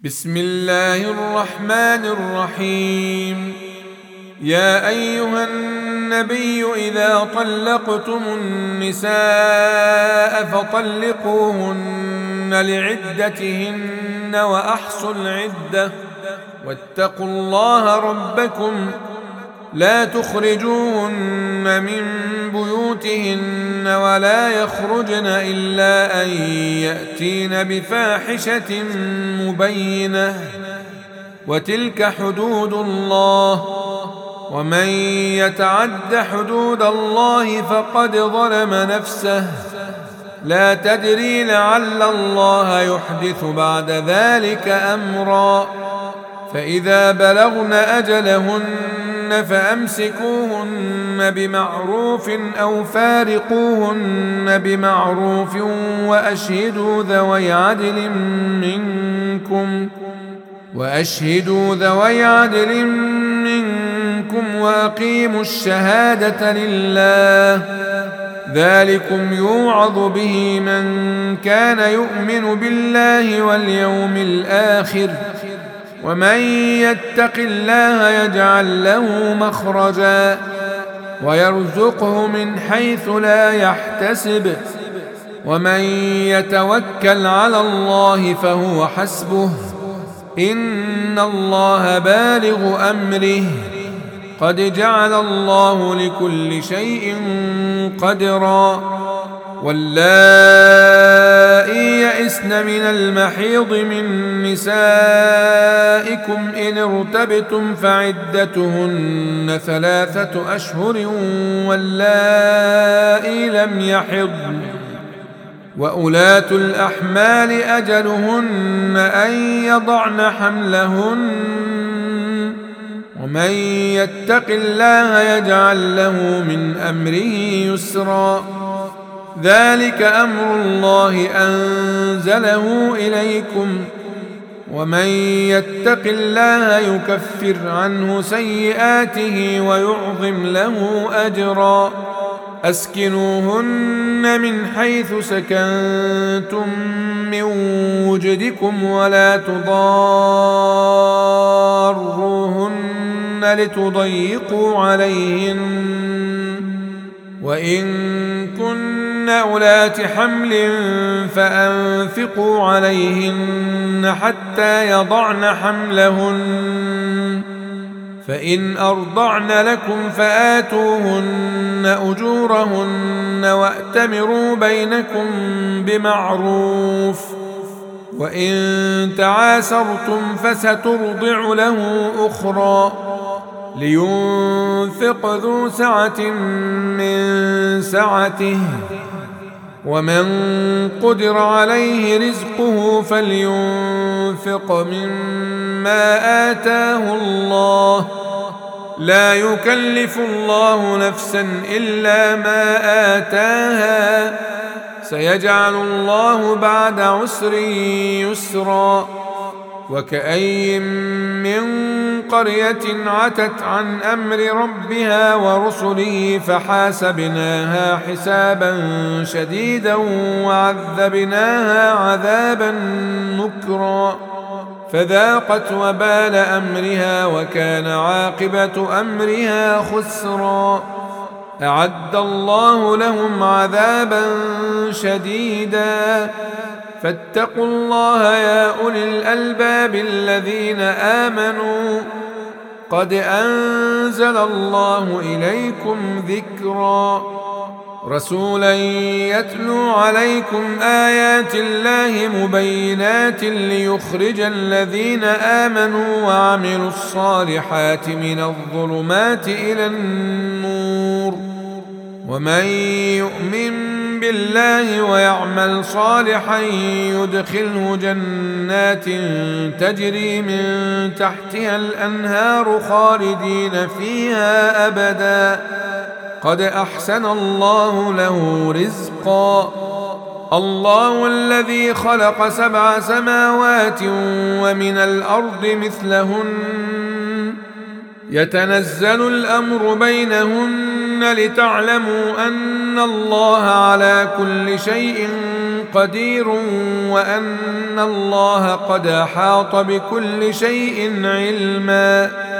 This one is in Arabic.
بسم الله الرحمن الرحيم. يا أيها النبي إذا طلقتم النساء فطلقوهن لعدتهن وأحصوا العدة واتقوا الله ربكم لا تخرجوهن من بيوتهن ولا يخرجن إلا أن يأتين بفاحشة مبينة وتلك حدود الله ومن يتعد حدود الله فقد ظلم نفسه لا تدري لعل الله يحدث بعد ذلك أمرا فإذا بلغن أجلهن فأمسكوهن بمعروف أو فارقوهن بمعروف وأشهدوا ذوي عدل منكم وأقيموا الشهادة لله ذلكم يوعظ به من كان يؤمن بالله واليوم الآخر ومن يتق الله يجعل له مخرجا ويرزقه من حيث لا يحتسب ومن يتوكل على الله فهو حسبه إن الله بالغ أمره قد جعل الله لكل شيء قدرا واللائي يئسن من المحيض من نسائكم إن ارتبتم فعدتهن 3 أشهر واللائي لم يحضن وأولاة الأحمال أجلهن أن يضعن حملهن ومن يتق الله يجعل له من أمره يسرا ذلك أمر الله أنزله إليكم ومن يتق الله يكفر عنه سيئاته ويعظم له أجرا أسكنوهن من حيث سكنتم من وجدكم ولا تضاروهن لتضيقوا عليهن وإن كن أولات حمل فأنفقوا عليهن حتى يضعن حملهن فإن أرضعن لكم فآتوهن أجورهن وأتمروا بينكم بمعروف وإن تعاسرتم فسترضع له أخرى لينفق ذو سعة من سعته ومن قدر عليه رزقه فلينفق مما آتاه الله لا يكلف الله نفسا إلا ما آتاها سيجعل الله بعد عسر يسرا وكأي من قرية عتت عن أمر ربها ورسله فحاسبناها حسابا شديدا وعذبناها عذابا نكرا فذاقت وبال أمرها وكان عاقبة أمرها خسرا أعد الله لهم عذابا شديدا فاتقوا الله يا أولي الألباب الذين آمنوا قد أنزل الله إليكم ذكرا رسولا يتلو عليكم آيات الله مبينات ليخرج الذين آمنوا وعملوا الصالحات من الظلمات إلى النور ومن يؤمن بالله ويعمل صالحا يدخله جنات تجري من تحتها الأنهار خالدين فيها أبدا قد أحسن الله له رزقا الله الذي خلق 7 سماوات ومن الأرض مثلهن يتنزل الأمر بينهن لتعلموا أن الله على كل شيء قدير وأن الله قد أحاط بكل شيء علما.